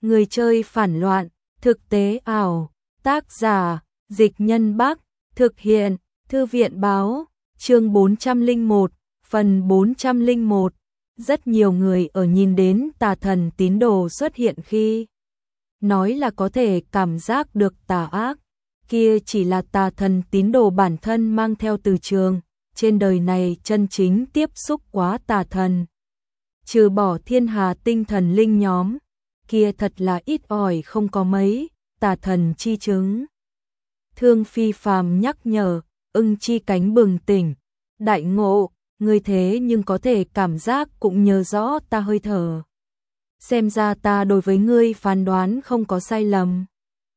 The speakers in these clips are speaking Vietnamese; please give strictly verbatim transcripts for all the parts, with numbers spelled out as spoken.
Người chơi phản loạn, thực tế ảo, tác giả, Dịch Nhân Bắc, thực hiện, Thư viện báo, chương bốn trăm lẻ một, phần bốn trăm lẻ một. Rất nhiều người ở nhìn đến tà thần tín đồ xuất hiện khi nói là có thể cảm giác được tà ác, kia chỉ là tà thần tín đồ bản thân mang theo từ trường, trên đời này chân chính tiếp xúc quá tà thần. Trừ bỏ thiên hà tinh thần linh nhóm, kia thật là ít ỏi không có mấy, tà thần chi chứng. Thương Phi Phàm nhắc nhở, Ưng Chi Cánh bừng tỉnh, đại ngộ, ngươi thế nhưng có thể cảm giác cũng nhớ rõ ta hơi thở. Xem ra ta đối với ngươi phán đoán không có sai lầm.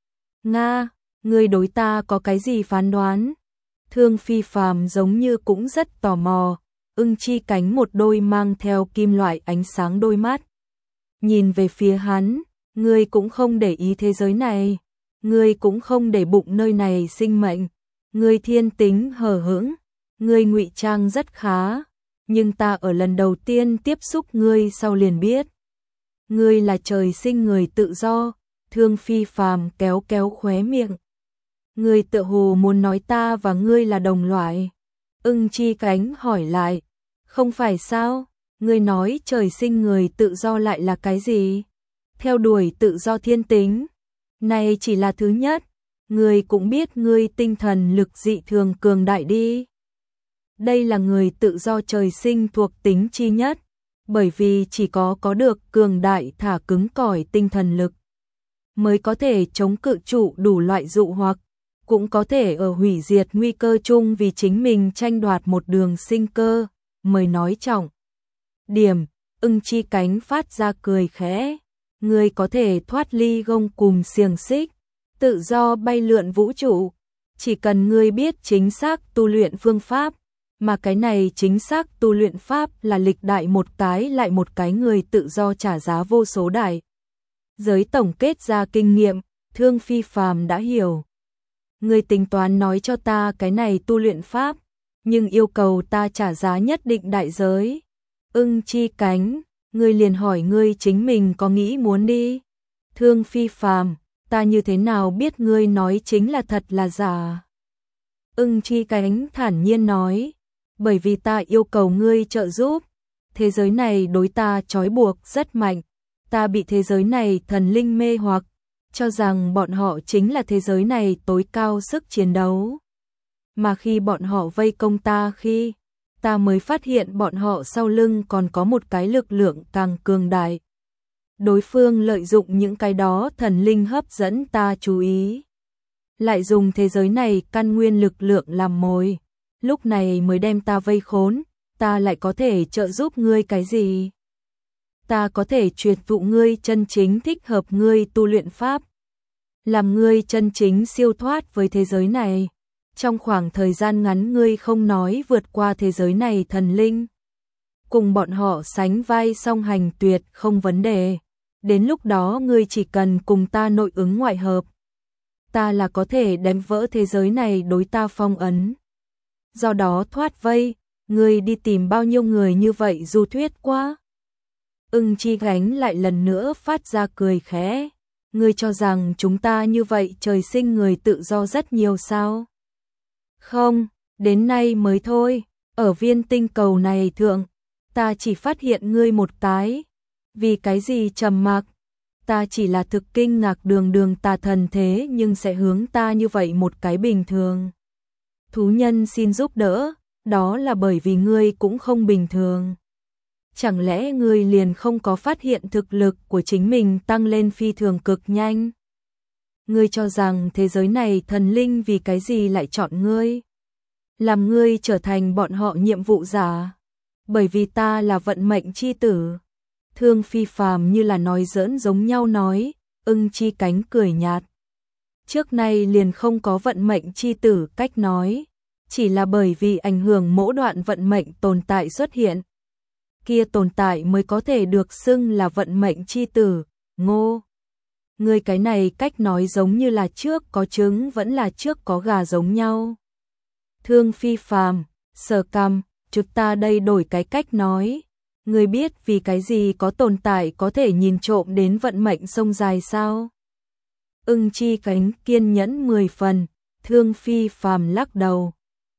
Nga, ngươi đối ta có cái gì phán đoán? Thương Phi Phàm giống như cũng rất tò mò, Ưng Chi Cánh một đôi mang theo kim loại ánh sáng đôi mắt. Nhìn về phía hắn, ngươi cũng không để ý thế giới này, ngươi cũng không để bụng nơi này sinh mệnh, ngươi thiên tính hờ hững, ngươi ngụy trang rất khá, nhưng ta ở lần đầu tiên tiếp xúc ngươi sau liền biết. Ngươi là trời sinh người tự do, Thương Phi Phàm kéo kéo khóe miệng. Ngươi tựa hồ muốn nói ta và ngươi là đồng loại. Ưng Chi Cánh hỏi lại, không phải sao, ngươi nói trời sinh người tự do lại là cái gì? Theo đuổi tự do thiên tính. Này chỉ là thứ nhất, ngươi cũng biết ngươi tinh thần lực dị thường cường đại đi. Đây là người tự do trời sinh thuộc tính chi nhất, bởi vì chỉ có có được cường đại thả cứng cỏi tinh thần lực, mới có thể chống cự trụ đủ loại dụ hoặc, cũng có thể ở hủy diệt nguy cơ chung vì chính mình tranh đoạt một đường sinh cơ, mới nói trọng. Điểm, Ưng Chi Cánh phát ra cười khẽ, ngươi có thể thoát ly gông cùm xiềng xích, tự do bay lượn vũ trụ, chỉ cần ngươi biết chính xác tu luyện phương pháp, mà cái này chính xác tu luyện pháp là lịch đại một cái lại một cái người tự do trả giá vô số đại giới tổng kết ra kinh nghiệm, Thương Phi Phàm đã hiểu. Ngươi tính toán nói cho ta cái này tu luyện pháp, nhưng yêu cầu ta trả giá nhất định đại giới. Ưng Chi Cánh, ngươi liền hỏi ngươi chính mình có nghĩ muốn đi. Thương Phi Phàm, ta như thế nào biết ngươi nói chính là thật là giả? Ưng Chi Cánh thản nhiên nói, bởi vì ta yêu cầu ngươi trợ giúp. Thế giới này đối ta trói buộc rất mạnh, ta bị thế giới này thần linh mê hoặc, cho rằng bọn họ chính là thế giới này tối cao sức chiến đấu. Mà khi bọn họ vây công ta khi, ta mới phát hiện bọn họ sau lưng còn có một cái lực lượng càng cường đại. Đối phương lợi dụng những cái đó thần linh hấp dẫn ta chú ý, lại dùng thế giới này căn nguyên lực lượng làm mồi, lúc này mới đem ta vây khốn. Ta lại có thể trợ giúp ngươi cái gì? Ta có thể truyền thụ ngươi chân chính thích hợp ngươi tu luyện pháp, làm ngươi chân chính siêu thoát với thế giới này. Trong khoảng thời gian ngắn ngươi không nói vượt qua thế giới này thần linh, cùng bọn họ sánh vai song hành tuyệt không vấn đề. Đến lúc đó ngươi chỉ cần cùng ta nội ứng ngoại hợp, ta là có thể đánh vỡ thế giới này đối ta phong ấn. Do đó thoát vây, ngươi đi tìm bao nhiêu người như vậy du thuyết quá. Ưng Chi Cánh lại lần nữa phát ra cười khẽ, ngươi cho rằng chúng ta như vậy trời sinh người tự do rất nhiều sao? Không, đến nay mới thôi, ở viên tinh cầu này thượng, ta chỉ phát hiện ngươi một cái. Vì cái gì trầm mặc? Ta chỉ là thực kinh ngạc đường đường tà thần thế nhưng sẽ hướng ta như vậy một cái bình thường thú nhân xin giúp đỡ, đó là bởi vì ngươi cũng không bình thường. Chẳng lẽ ngươi liền không có phát hiện thực lực của chính mình tăng lên phi thường cực nhanh? Ngươi cho rằng thế giới này thần linh vì cái gì lại chọn ngươi, làm ngươi trở thành bọn họ nhiệm vụ giả? Bởi vì ta là vận mệnh chi tử. Thương Phi Phàm như là nói giỡn giống nhau nói. Ưng Chi Cánh cười nhạt, trước nay liền không có vận mệnh chi tử cách nói, chỉ là bởi vì ảnh hưởng mỗi đoạn vận mệnh tồn tại xuất hiện, kia tồn tại mới có thể được xưng là vận mệnh chi tử. Ngô, ngươi cái này cách nói giống như là trước có trứng vẫn là trước có gà giống nhau. Thương Phi Phàm, sờ cằm, chúng ta đây đổi cái cách nói, Ngươi biết vì cái gì có tồn tại có thể nhìn trộm đến vận mệnh sông dài sao? Ưng Chi Cánh kiên nhẫn mười phần, Thương Phi Phàm lắc đầu.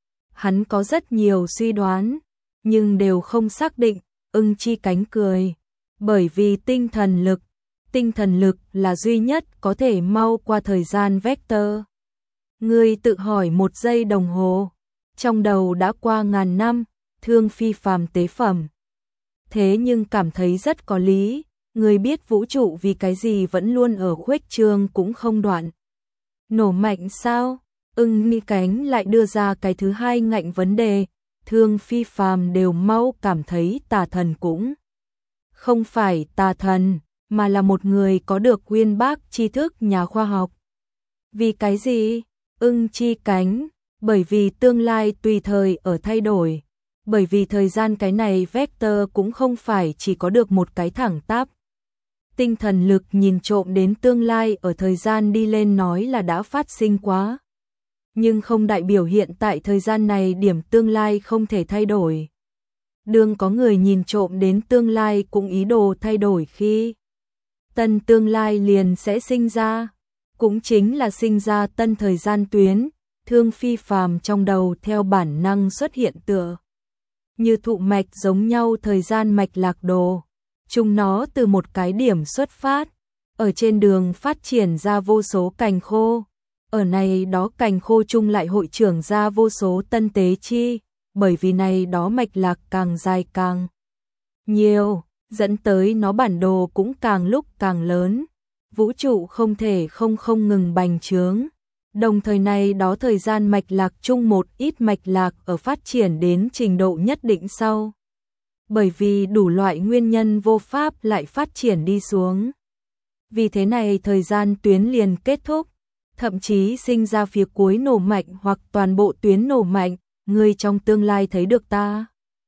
Hắn có rất nhiều suy đoán, nhưng đều không xác định. Ưng Chi Cánh cười, bởi vì tinh thần lực, tinh thần lực là duy nhất có thể mau qua thời gian vector. Ngươi tự hỏi một giây đồng hồ, trong đầu đã qua ngàn năm. Thương Phi Phàm tế phẩm. Thế nhưng cảm thấy rất có lý, ngươi biết vũ trụ vì cái gì vẫn luôn ở khuếch trương cũng không đoạn. Nổ mạnh sao? Ưng Chi Cánh lại đưa ra cái thứ hai ngạnh vấn đề. Thương Phi Phàm đều mau cảm thấy tà thần cũng không phải tà thần, mà là một người có được uyên bác tri thức nhà khoa học. Vì cái gì? Ưng Chi Cánh, bởi vì tương lai tùy thời ở thay đổi, bởi vì thời gian cái này vector cũng không phải chỉ có được một cái thẳng tắp. Tinh thần lực nhìn trộm đến tương lai ở thời gian đi lên nói là đã phát sinh quá, nhưng không đại biểu hiện tại thời gian này điểm tương lai không thể thay đổi. Đương có người nhìn trộm đến tương lai cũng ý đồ thay đổi khi tân tương lai liền sẽ sinh ra, cũng chính là sinh ra tân thời gian tuyến. Thương Phi Phàm trong đầu theo bản năng xuất hiện tựa như thụ mạch giống nhau thời gian mạch lạc đồ. Chúng nó từ một cái điểm xuất phát, ở trên đường phát triển ra vô số cành khô. Ở này đó cành khô chung lại hội trưởng ra vô số tân tế chi, bởi vì này đó mạch lạc càng dài càng nhiều, dẫn tới nó bản đồ cũng càng lúc càng lớn. Vũ trụ không thể không không ngừng bành trướng. Đồng thời này đó thời gian mạch lạc chung một ít mạch lạc ở phát triển đến trình độ nhất định sau. Bởi vì đủ loại nguyên nhân vô pháp lại phát triển đi xuống. Vì thế này thời gian tuyến liền kết thúc, thậm chí sinh ra phía cuối nổ mạnh hoặc toàn bộ tuyến nổ mạnh. Ngươi trong tương lai thấy được ta,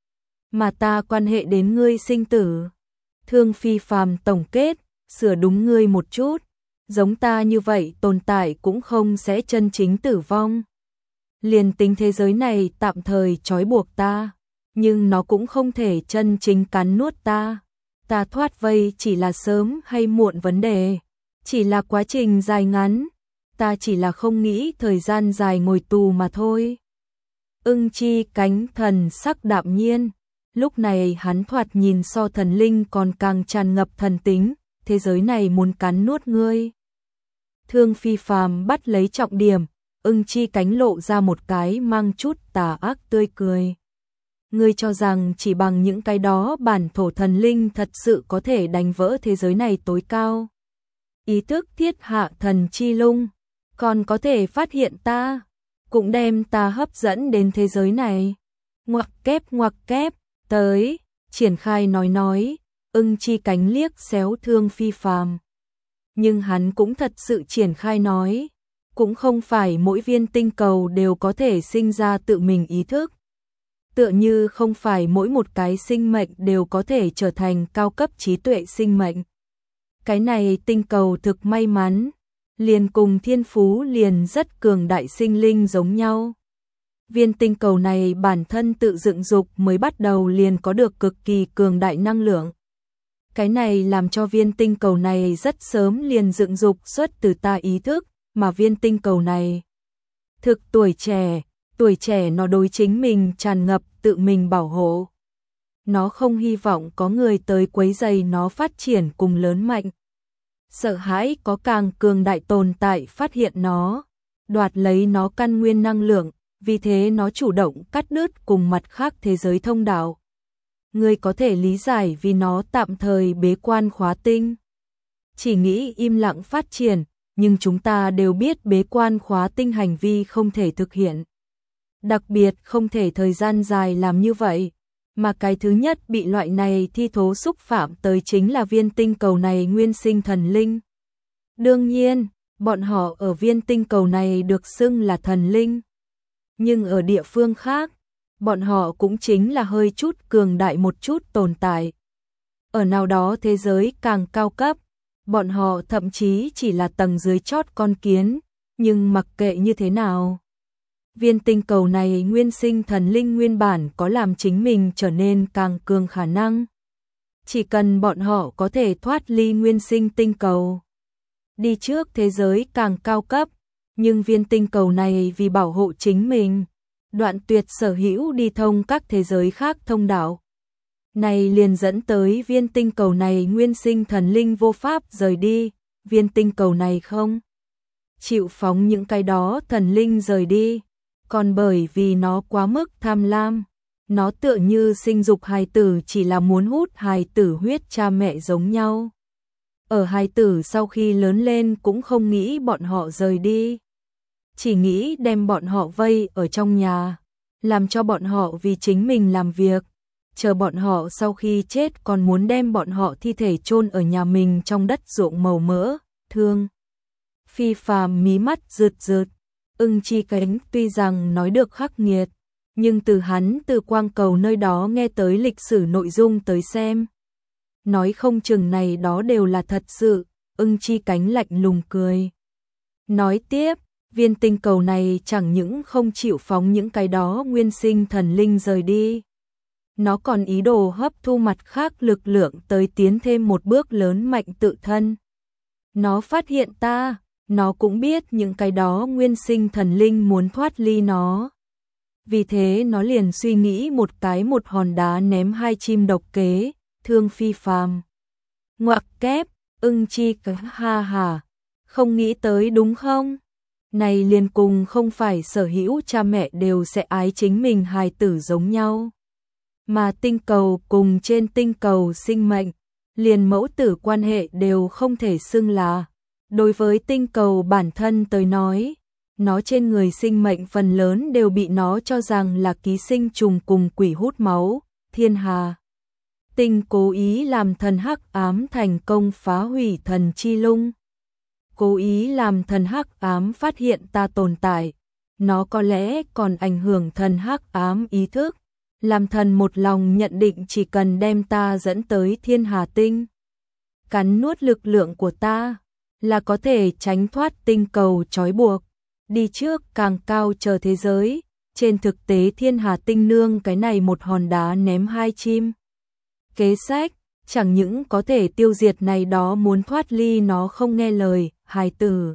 mà ta quan hệ đến ngươi sinh tử. Thương Phi Phàm tổng kết, sửa đúng ngươi một chút, giống ta như vậy tồn tại cũng không sẽ chân chính tử vong. Liền tính thế giới này tạm thời trói buộc ta, nhưng nó cũng không thể chân chính cắn nuốt ta. Ta thoát vây chỉ là sớm hay muộn vấn đề, chỉ là quá trình dài ngắn, ta chỉ là không nghĩ thời gian dài ngồi tù mà thôi. Ưng Chi Cánh thần sắc đạm nhiên, lúc này hắn thoạt nhìn so thần linh còn càng tràn ngập thần tính. Thế giới này muốn cắn nuốt ngươi. Thương Phi Phàm bắt lấy trọng điểm, Ưng Chi Cánh lộ ra một cái mang chút tà ác tươi cười. Ngươi cho rằng chỉ bằng những cái đó bản thổ thần linh thật sự có thể đánh vỡ thế giới này tối cao. Ý thức thiết hạ thần chi lung, còn có thể phát hiện ta, cũng đem ta hấp dẫn đến thế giới này. Ngoặc kép ngoặc kép, tới, triển khai nói nói. Ưng Chi Cánh liếc xéo Thương Phi Phàm, nhưng hắn cũng thật sự triển khai nói, cũng không phải mỗi viên tinh cầu đều có thể sinh ra tự mình ý thức, tựa như không phải mỗi một cái sinh mệnh đều có thể trở thành cao cấp trí tuệ sinh mệnh. Cái này tinh cầu thực may mắn, liền cùng thiên phú liền rất cường đại sinh linh giống nhau. Viên tinh cầu này bản thân tự dựng dục mới bắt đầu liền có được cực kỳ cường đại năng lượng. Cái này làm cho viên tinh cầu này rất sớm liền dựng dục xuất từ ta ý thức, mà viên tinh cầu này thực tuổi trẻ, tuổi trẻ nó đối chính mình tràn ngập tự mình bảo hộ. Nó không hy vọng có người tới quấy rầy nó phát triển cùng lớn mạnh. Sợ hãi có càng cường đại tồn tại phát hiện nó, đoạt lấy nó căn nguyên năng lượng, vì thế nó chủ động cắt đứt cùng mặt khác thế giới thông đạo. Ngươi có thể lý giải vì nó tạm thời bế quan khóa tinh. Chỉ nghĩ im lặng phát triển, nhưng chúng ta đều biết bế quan khóa tinh hành vi không thể thực hiện. Đặc biệt không thể thời gian dài làm như vậy, mà cái thứ nhất bị loại này thi thố xúc phạm tới chính là viên tinh cầu này nguyên sinh thần linh. Đương nhiên, bọn họ ở viên tinh cầu này được xưng là thần linh. Nhưng ở địa phương khác, bọn họ cũng chính là hơi chút cường đại một chút tồn tại. Ở nào đó thế giới càng cao cấp, bọn họ thậm chí chỉ là tầng dưới chót con kiến, nhưng mặc kệ như thế nào. Viên tinh cầu này nguyên sinh thần linh nguyên bản có làm chính mình trở nên càng cường khả năng, Chỉ cần bọn họ có thể thoát ly nguyên sinh tinh cầu, đi trước thế giới càng cao cấp, nhưng viên tinh cầu này vì bảo hộ chính mình, đoạn tuyệt sở hữu đi thông các thế giới khác thông đạo. Này liền dẫn tới viên tinh cầu này nguyên sinh thần linh vô pháp rời đi, viên tinh cầu này không chịu phóng những cái đó thần linh rời đi, còn bởi vì nó quá mức tham lam, nó tựa như sinh dục hài tử chỉ là muốn hút hài tử huyết cha mẹ giống nhau. Ở hài tử sau khi lớn lên cũng không nghĩ bọn họ rời đi, chỉ nghĩ đem bọn họ vây ở trong nhà, làm cho bọn họ vì chính mình làm việc, chờ bọn họ sau khi chết còn muốn đem bọn họ thi thể chôn ở nhà mình trong đất ruộng màu mỡ. Thương Phi Phàm mí mắt rượt rượt, Ưng Chi Cánh tuy rằng nói được khắc nghiệt, nhưng từ hắn từ quang cầu nơi đó nghe tới lịch sử nội dung tới xem, nói không chừng này đó đều là thật sự. Ưng Chi Cánh lạnh lùng cười, nói tiếp, viên tinh cầu này chẳng những không chịu phóng những cái đó nguyên sinh thần linh rời đi, nó còn ý đồ hấp thu mặt khác lực lượng tới tiến thêm một bước lớn mạnh tự thân. Nó phát hiện ta, nó cũng biết những cái đó nguyên sinh thần linh muốn thoát ly nó. Vì thế nó liền suy nghĩ một cái một hòn đá ném hai chim độc kế. Thương Phi Phàm ngoặc kép, Ưng Chi Cánh ha hà, không nghĩ tới đúng không? Này liền cùng không phải sở hữu cha mẹ đều sẽ ái chính mình hài tử giống nhau. Mà tinh cầu cùng trên tinh cầu sinh mệnh, liền mẫu tử quan hệ đều không thể xưng là. Đối với tinh cầu bản thân tới nói, nó trên người sinh mệnh phần lớn đều bị nó cho rằng là ký sinh trùng cùng quỷ hút máu. Thiên Hà Tinh cố ý làm thần hắc ám thành công phá hủy thần chi lung. Cố ý làm thần hắc ám phát hiện ta tồn tại, nó có lẽ còn ảnh hưởng thần hắc ám ý thức, làm thần một lòng nhận định chỉ cần đem ta dẫn tới Thiên Hà Tinh, cắn nuốt lực lượng của ta, là có thể tránh thoát tinh cầu trói buộc, đi trước càng cao chờ thế giới. Trên thực tế Thiên Hà Tinh nương cái này một hòn đá ném hai chim kế sách, chẳng những có thể tiêu diệt này đó muốn thoát ly nó không nghe lời hài tử,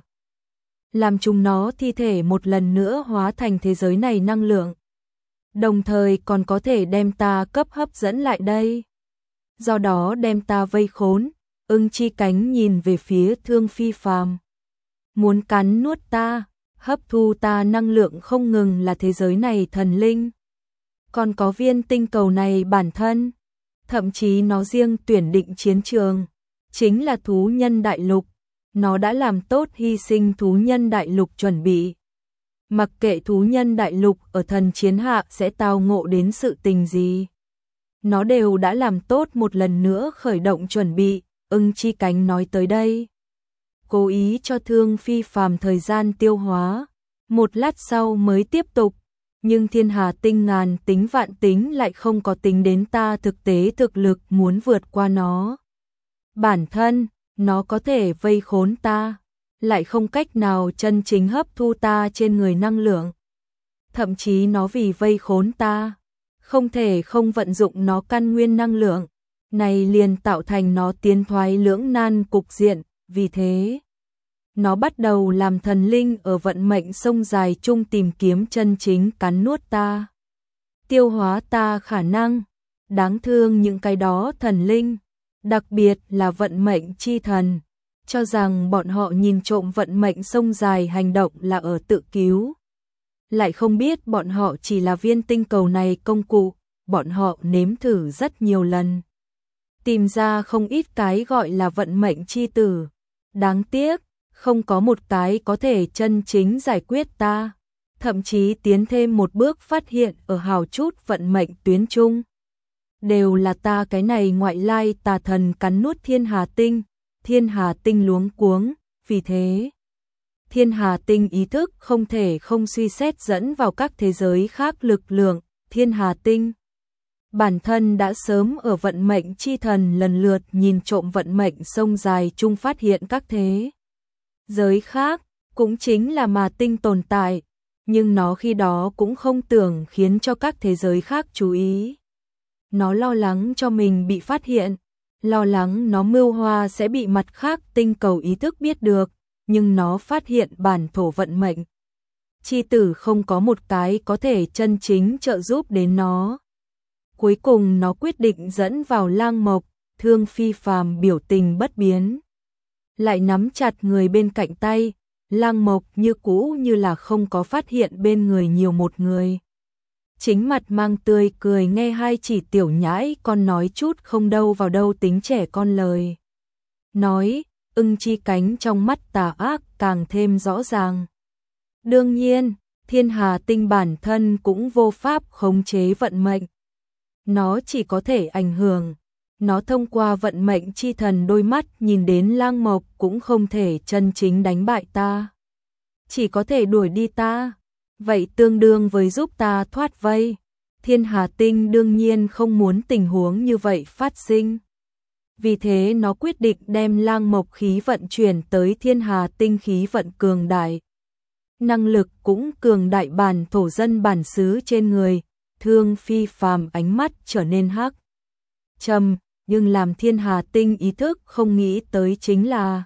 làm chúng nó thi thể một lần nữa hóa thành thế giới này năng lượng, đồng thời còn có thể đem ta cấp hấp dẫn lại đây, do đó đem ta vây khốn. Ưng Chi Cánh nhìn về phía Thương Phi Phàm, muốn cắn nuốt ta, hấp thu ta năng lượng không ngừng là thế giới này thần linh, còn có viên tinh cầu này bản thân, thậm chí nó riêng tuyển định chiến trường, chính là thú nhân đại lục, nó đã làm tốt hy sinh thú nhân đại lục chuẩn bị. Mặc kệ thú nhân đại lục ở thần chiến hạ sẽ tao ngộ đến sự tình gì, nó đều đã làm tốt một lần nữa khởi động chuẩn bị. Ưng Chi Cánh nói tới đây, cố ý cho Thương Phi Phàm thời gian tiêu hóa, một lát sau mới tiếp tục, nhưng Thiên Hà Tinh ngàn tính vạn tính lại không có tính đến ta thực tế thực lực muốn vượt qua nó. Bản thân, nó có thể vây khốn ta, lại không cách nào chân chính hấp thu ta trên người năng lượng. Thậm chí nó vì vây khốn ta, không thể không vận dụng nó căn nguyên năng lượng, này liền tạo thành nó tiến thoái lưỡng nan cục diện. Vì thế, nó bắt đầu làm thần linh ở vận mệnh sông dài chung tìm kiếm chân chính cắn nuốt ta, tiêu hóa ta khả năng. Đáng thương những cái đó thần linh, đặc biệt là vận mệnh chi thần, cho rằng bọn họ nhìn trộm vận mệnh sông dài hành động là ở tự cứu, lại không biết bọn họ chỉ là viên tinh cầu này công cụ. Bọn họ nếm thử rất nhiều lần, tìm ra không ít cái gọi là vận mệnh chi tử, đáng tiếc không có một cái có thể chân chính giải quyết ta, thậm chí tiến thêm một bước phát hiện ở hào chút vận mệnh tuyến trung, đều là ta cái này ngoại lai tà thần cắn nuốt Thiên Hà Tinh. Thiên Hà Tinh luống cuống, vì thế Thiên Hà Tinh ý thức không thể không suy xét dẫn vào các thế giới khác lực lượng. Thiên Hà Tinh bản thân đã sớm ở vận mệnh chi thần lần lượt nhìn trộm vận mệnh sông dài chung phát hiện các thế giới khác, cũng chính là mà tinh tồn tại, nhưng nó khi đó cũng không tưởng khiến cho các thế giới khác chú ý. Nó lo lắng cho mình bị phát hiện, lo lắng nó mưu hoa sẽ bị mặt khác tinh cầu ý thức biết được, nhưng nó phát hiện bản thổ vận mệnh chi tử không có một cái có thể chân chính trợ giúp đến nó. Cuối cùng nó quyết định dẫn vào Lang Mộc, Thương Phi Phàm biểu tình bất biến, lại nắm chặt người bên cạnh tay. Lang Mộc như cũ như là không có phát hiện bên người nhiều một người. Chính mặt mang tươi cười nghe hai chỉ tiểu nhãi con nói chút không đâu vào đâu tính trẻ con lời. Nói, Ưng Chi Cánh trong mắt tà ác càng thêm rõ ràng. Đương nhiên, Thiên Hà Tinh bản thân cũng vô pháp khống chế vận mệnh. Nó chỉ có thể ảnh hưởng. Nó thông qua vận mệnh chi thần đôi mắt nhìn đến Lang Mộc cũng không thể chân chính đánh bại ta. Chỉ có thể đuổi đi ta. Vậy tương đương với giúp ta thoát vây. Thiên Hà Tinh đương nhiên không muốn tình huống như vậy phát sinh. Vì thế nó quyết định đem Lang Mộc khí vận chuyển tới Thiên Hà Tinh khí vận cường đại. Năng lực cũng cường đại bản thổ dân bản xứ trên người. Thương Phi Phàm ánh mắt trở nên hắc trầm, nhưng làm Thiên Hà Tinh ý thức không nghĩ tới chính là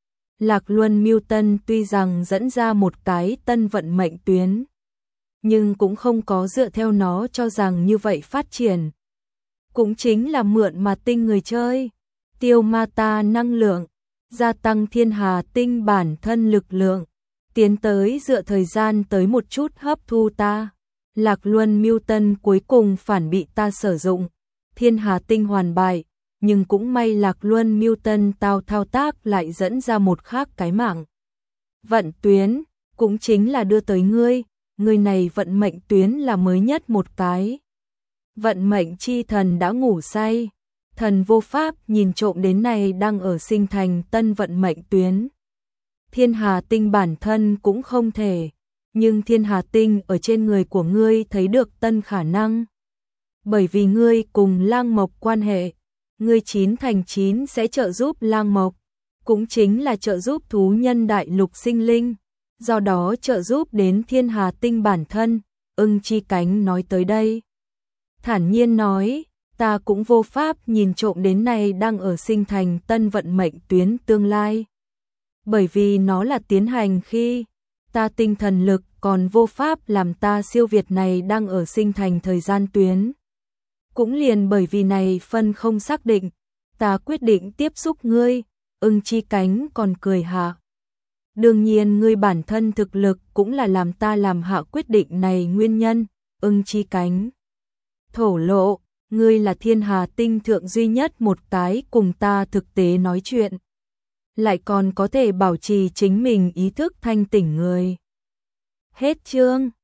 Lạc Luân Mưu Tân tuy rằng dẫn ra một cái tân vận mệnh tuyến, nhưng cũng không có dựa theo nó cho rằng như vậy phát triển. Cũng chính là mượn mà tinh người chơi, tiêu ma ta năng lượng, gia tăng Thiên Hà Tinh bản thân lực lượng, tiến tới dựa thời gian tới một chút hấp thu ta. Lạc Luân Mưu Tân cuối cùng phản bị ta sử dụng, Thiên Hà Tinh hoàn bại, nhưng cũng may Lạc Luân Mưu Tân tao thao tác lại dẫn ra một khác cái mạng vận tuyến, cũng chính là đưa tới ngươi. Người này vận mệnh tuyến là mới nhất một cái. Vận mệnh chi thần đã ngủ say, thần vô pháp nhìn trộm đến này đang ở sinh thành tân vận mệnh tuyến. Thiên Hà Tinh bản thân cũng không thể, nhưng Thiên Hà Tinh ở trên người của ngươi thấy được tân khả năng. Bởi vì ngươi cùng Lang Mộc quan hệ, ngươi chín thành chín sẽ trợ giúp Lang Mộc, cũng chính là trợ giúp thú nhân đại lục sinh linh, do đó trợ giúp đến Thiên Hà Tinh bản thân. Ưng Chi Cánh nói tới đây, thản nhiên nói, ta cũng vô pháp nhìn trộm đến này đang ở sinh thành tân vận mệnh tuyến tương lai. Bởi vì nó là tiến hành khi ta tinh thần lực còn vô pháp làm ta siêu việt này đang ở sinh thành thời gian tuyến. Cũng liền bởi vì này phân không xác định, ta quyết định tiếp xúc ngươi. Ưng Chi Cánh còn cười hạ. Đương nhiên ngươi bản thân thực lực cũng là làm ta làm hạ quyết định này nguyên nhân. Ưng Chi Cánh thổ lộ, ngươi là Thiên Hà Tinh thượng duy nhất một cái cùng ta thực tế nói chuyện, lại còn có thể bảo trì chính mình ý thức thanh tỉnh người. Hết chương.